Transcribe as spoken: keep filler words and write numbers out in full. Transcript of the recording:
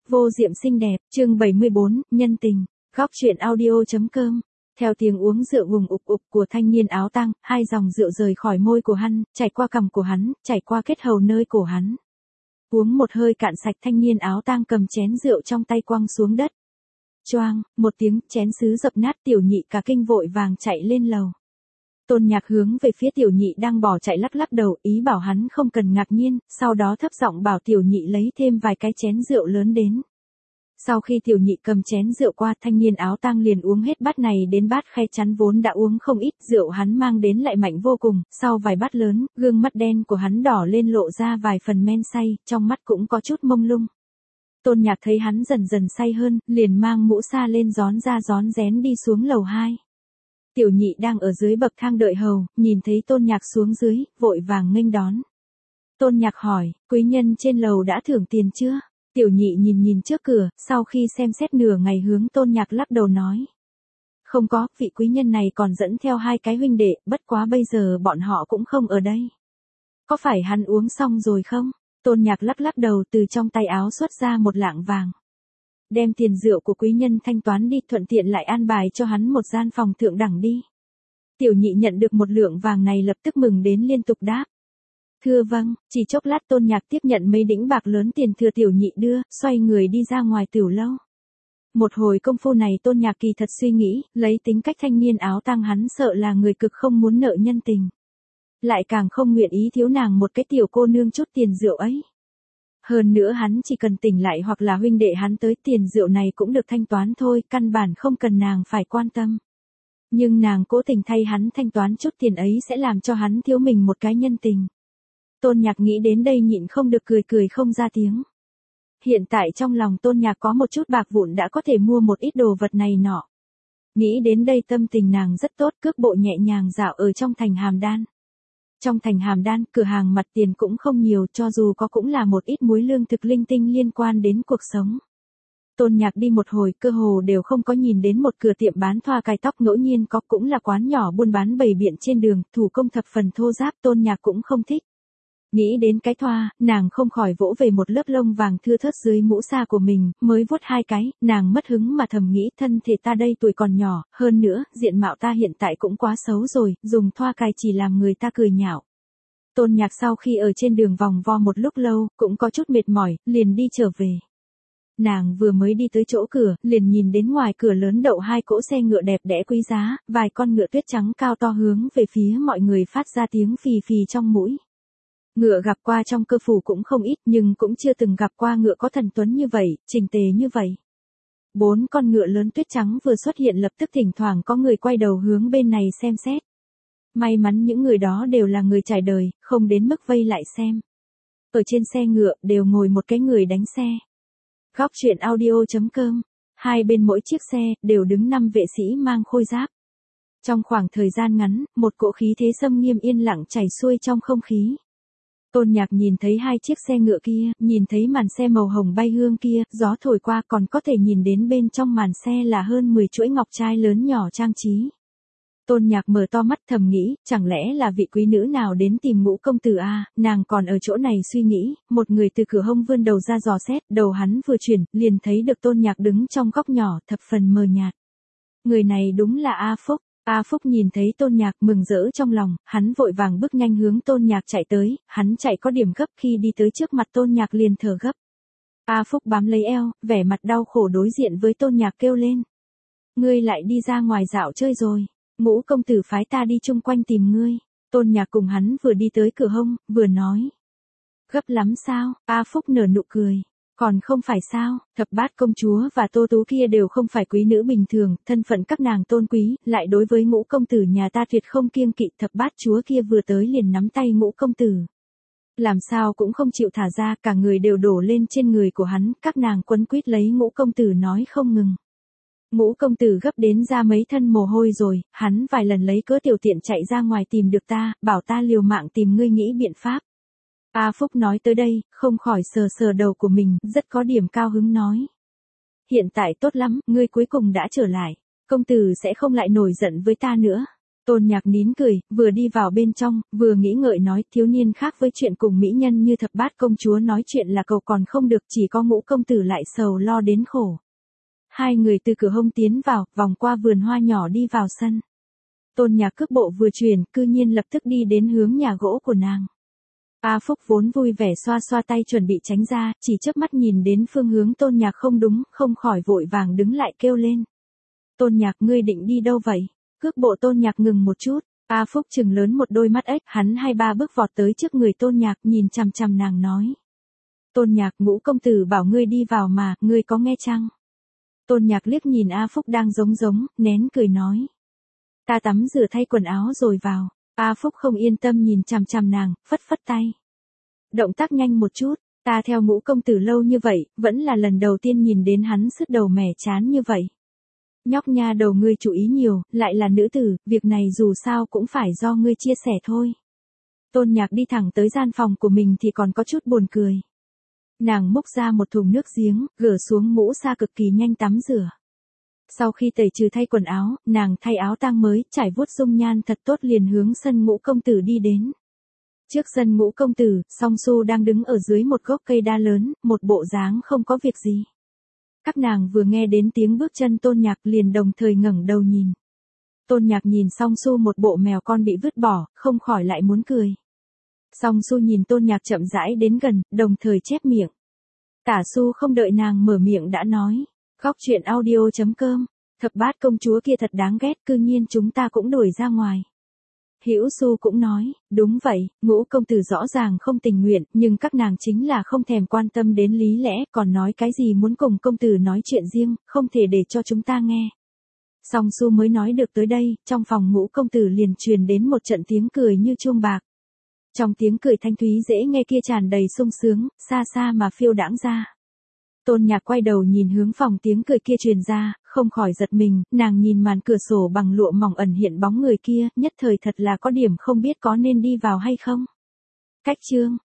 Vô diệm xinh đẹp, chương bảy mươi bốn, nhân tình, góc truyện audio.com. Theo tiếng uống rượu ùng ục ục của thanh niên áo tang, hai dòng rượu rời khỏi môi của hắn, chảy qua cằm của hắn, chảy qua kết hầu nơi cổ hắn. Uống một hơi cạn sạch, thanh niên áo tang cầm chén rượu trong tay quăng xuống đất. Choang, một tiếng, chén sứ dập nát. Tiểu Nhị cả kinh vội vàng chạy lên lầu. Tôn Nhạc hướng về phía Tiểu Nhị đang bỏ chạy lắc lắc đầu, ý bảo hắn không cần ngạc nhiên, sau đó thấp giọng bảo Tiểu Nhị lấy thêm vài cái chén rượu lớn đến. Sau khi Tiểu Nhị cầm chén rượu qua, thanh niên áo tang liền uống hết bát này đến bát khe chắn vốn đã uống không ít, rượu hắn mang đến lại mạnh vô cùng, sau vài bát lớn, gương mắt đen của hắn đỏ lên lộ ra vài phần men say, trong mắt cũng có chút mông lung. Tôn Nhạc thấy hắn dần dần say hơn, liền mang mũ sa lên rón ra rón rén đi xuống lầu hai. Tiểu Nhị đang ở dưới bậc thang đợi hầu, nhìn thấy Tôn Nhạc xuống dưới, vội vàng nghênh đón. Tôn Nhạc hỏi, quý nhân trên lầu đã thưởng tiền chưa? Tiểu Nhị nhìn nhìn trước cửa, sau khi xem xét nửa ngày hướng Tôn Nhạc lắc đầu nói. Không có, vị quý nhân này còn dẫn theo hai cái huynh đệ, bất quá bây giờ bọn họ cũng không ở đây. Có phải hắn uống xong rồi không? Tôn Nhạc lắc lắc đầu, từ trong tay áo xuất ra một lạng vàng. Đem tiền rượu của quý nhân thanh toán đi, thuận tiện lại an bài cho hắn một gian phòng thượng đẳng đi. Tiểu Nhị nhận được một lượng vàng này lập tức mừng đến liên tục đáp. Thưa vâng, chỉ chốc lát Tôn Nhạc tiếp nhận mấy đĩnh bạc lớn tiền thừa Tiểu Nhị đưa, xoay người đi ra ngoài tiểu lâu. Một hồi công phu này Tôn Nhạc kỳ thật suy nghĩ, lấy tính cách thanh niên áo tang hắn sợ là người cực không muốn nợ nhân tình. Lại càng không nguyện ý thiếu nàng một cái tiểu cô nương chút tiền rượu ấy. Hơn nữa hắn chỉ cần tỉnh lại hoặc là huynh đệ hắn tới, tiền rượu này cũng được thanh toán thôi, căn bản không cần nàng phải quan tâm. Nhưng nàng cố tình thay hắn thanh toán chút tiền ấy sẽ làm cho hắn thiếu mình một cái nhân tình. Tôn Nhạc nghĩ đến đây nhịn không được cười cười không ra tiếng. Hiện tại trong lòng Tôn Nhạc có một chút bạc vụn đã có thể mua một ít đồ vật này nọ. Nghĩ đến đây tâm tình nàng rất tốt, cước bộ nhẹ nhàng dạo ở trong thành Hàm Đan. Trong thành Hàm Đan, cửa hàng mặt tiền cũng không nhiều, cho dù có cũng là một ít muối lương thực linh tinh liên quan đến cuộc sống. Tôn Nhạc đi một hồi, cơ hồ đều không có nhìn đến một cửa tiệm bán thoa cài tóc, ngẫu nhiên có, cũng là quán nhỏ buôn bán bày biện trên đường, thủ công thập phần thô ráp, Tôn Nhạc cũng không thích. Nghĩ đến cái thoa, nàng không khỏi vỗ về một lớp lông vàng thưa thớt dưới mũ sa của mình, mới vuốt hai cái, nàng mất hứng mà thầm nghĩ, thân thể ta đây tuổi còn nhỏ, hơn nữa, diện mạo ta hiện tại cũng quá xấu rồi, dùng thoa cài chỉ làm người ta cười nhạo. Tôn Nhạc sau khi ở trên đường vòng vo một lúc lâu, cũng có chút mệt mỏi, liền đi trở về. Nàng vừa mới đi tới chỗ cửa, liền nhìn đến ngoài cửa lớn đậu hai cỗ xe ngựa đẹp đẽ quý giá, vài con ngựa tuyết trắng cao to hướng về phía mọi người phát ra tiếng phì phì trong mũi. Ngựa gặp qua trong cơ phủ cũng không ít, nhưng cũng chưa từng gặp qua ngựa có thần tuấn như vậy, chỉnh tề như vậy. Bốn con ngựa lớn tuyết trắng vừa xuất hiện lập tức thỉnh thoảng có người quay đầu hướng bên này xem xét. May mắn những người đó đều là người trải đời, không đến mức vây lại xem. Ở trên xe ngựa đều ngồi một cái người đánh xe. Góc truyện audio.com, hai bên mỗi chiếc xe đều đứng năm vệ sĩ mang khôi giáp. Trong khoảng thời gian ngắn, một cỗ khí thế xâm nghiêm yên lặng chảy xuôi trong không khí. Tôn Nhạc nhìn thấy hai chiếc xe ngựa kia, nhìn thấy màn xe màu hồng bay hương kia, gió thổi qua còn có thể nhìn đến bên trong màn xe là hơn mười chuỗi ngọc trai lớn nhỏ trang trí. Tôn Nhạc mở to mắt thầm nghĩ, chẳng lẽ là vị quý nữ nào đến tìm Ngũ công tử a? Nàng còn ở chỗ này suy nghĩ, một người từ cửa hông vươn đầu ra dò xét, đầu hắn vừa chuyển, liền thấy được Tôn Nhạc đứng trong góc nhỏ, thập phần mờ nhạt. Người này đúng là A Phúc. A Phúc nhìn thấy Tôn Nhạc mừng rỡ trong lòng, hắn vội vàng bước nhanh hướng Tôn Nhạc chạy tới, hắn chạy có điểm gấp, khi đi tới trước mặt Tôn Nhạc liền thở gấp. A Phúc bám lấy eo, vẻ mặt đau khổ đối diện với Tôn Nhạc kêu lên. Ngươi lại đi ra ngoài dạo chơi rồi, Ngũ công tử phái ta đi chung quanh tìm ngươi. Tôn Nhạc cùng hắn vừa đi tới cửa hông, vừa nói. Gấp lắm sao? A Phúc nở nụ cười. Còn không phải sao, thập bát công chúa và Tô Tú kia đều không phải quý nữ bình thường, thân phận các nàng tôn quý, lại đối với Ngũ công tử nhà ta tuyệt không kiêng kỵ, thập bát chúa kia vừa tới liền nắm tay Ngũ công tử. Làm sao cũng không chịu thả ra, cả người đều đổ lên trên người của hắn, các nàng quấn quýt lấy Ngũ công tử nói không ngừng. Ngũ công tử gấp đến ra mấy thân mồ hôi rồi, hắn vài lần lấy cớ tiểu tiện chạy ra ngoài tìm được ta, bảo ta liều mạng tìm ngươi nghĩ biện pháp. A Phúc nói tới đây, không khỏi sờ sờ đầu của mình, rất có điểm cao hứng nói. Hiện tại tốt lắm, ngươi cuối cùng đã trở lại, công tử sẽ không lại nổi giận với ta nữa. Tôn Nhạc nín cười, vừa đi vào bên trong, vừa nghĩ ngợi nói thiếu niên khác với chuyện cùng mỹ nhân như thập bát công chúa nói chuyện là cầu còn không được, chỉ có Ngũ công tử lại sầu lo đến khổ. Hai người từ cửa hông tiến vào, vòng qua vườn hoa nhỏ đi vào sân. Tôn Nhạc cước bộ vừa chuyển, cư nhiên lập tức đi đến hướng nhà gỗ của nàng. A Phúc vốn vui vẻ xoa xoa tay chuẩn bị tránh ra, chỉ chớp mắt nhìn đến phương hướng Tôn Nhạc không đúng, không khỏi vội vàng đứng lại kêu lên. Tôn Nhạc, ngươi định đi đâu vậy? Cước bộ Tôn Nhạc ngừng một chút, A Phúc trừng lớn một đôi mắt ếch, hắn hai ba bước vọt tới trước người Tôn Nhạc nhìn chằm chằm nàng nói. Tôn Nhạc, Ngũ công tử bảo ngươi đi vào mà, ngươi có nghe chăng? Tôn Nhạc liếc nhìn A Phúc đang giống giống, nén cười nói. Ta tắm rửa thay quần áo rồi vào. A Phúc không yên tâm nhìn chằm chằm nàng, phất phất tay. Động tác nhanh một chút, ta theo Ngũ công tử lâu như vậy, vẫn là lần đầu tiên nhìn đến hắn sứt đầu mẻ chán như vậy. Nhóc nha đầu ngươi chú ý nhiều, lại là nữ tử, việc này dù sao cũng phải do ngươi chia sẻ thôi. Tôn Nhạc đi thẳng tới gian phòng của mình thì còn có chút buồn cười. Nàng múc ra một thùng nước giếng, gỡ xuống mũ sa cực kỳ nhanh tắm rửa. Sau khi tẩy trừ thay quần áo, nàng thay áo tang mới, trải vuốt dung nhan thật tốt liền hướng sân Ngũ công tử đi đến. Trước sân Ngũ công tử, Song Su đang đứng ở dưới một gốc cây đa lớn, một bộ dáng không có việc gì. Các nàng vừa nghe đến tiếng bước chân Tôn Nhạc liền đồng thời ngẩng đầu nhìn. Tôn Nhạc nhìn Song Su một bộ mèo con bị vứt bỏ, không khỏi lại muốn cười. Song Su nhìn Tôn Nhạc chậm rãi đến gần, đồng thời chép miệng. Tả Su không đợi nàng mở miệng đã nói. Góc truyện audio chấm com, thập bát công chúa kia thật đáng ghét, cư nhiên chúng ta cũng đuổi ra ngoài. Hữu Su cũng nói, đúng vậy, Ngũ công tử rõ ràng không tình nguyện, nhưng các nàng chính là không thèm quan tâm đến lý lẽ, còn nói cái gì muốn cùng công tử nói chuyện riêng, không thể để cho chúng ta nghe. Song Su mới nói được tới đây, trong phòng Ngũ công tử liền truyền đến một trận tiếng cười như chuông bạc. Trong tiếng cười thanh thúy dễ nghe kia tràn đầy sung sướng, xa xa mà phiêu đãng ra. Tôn Nhạc quay đầu nhìn hướng phòng tiếng cười kia truyền ra, không khỏi giật mình, nàng nhìn màn cửa sổ bằng lụa mỏng ẩn hiện bóng người kia, nhất thời thật là có điểm không biết có nên đi vào hay không. Cách chương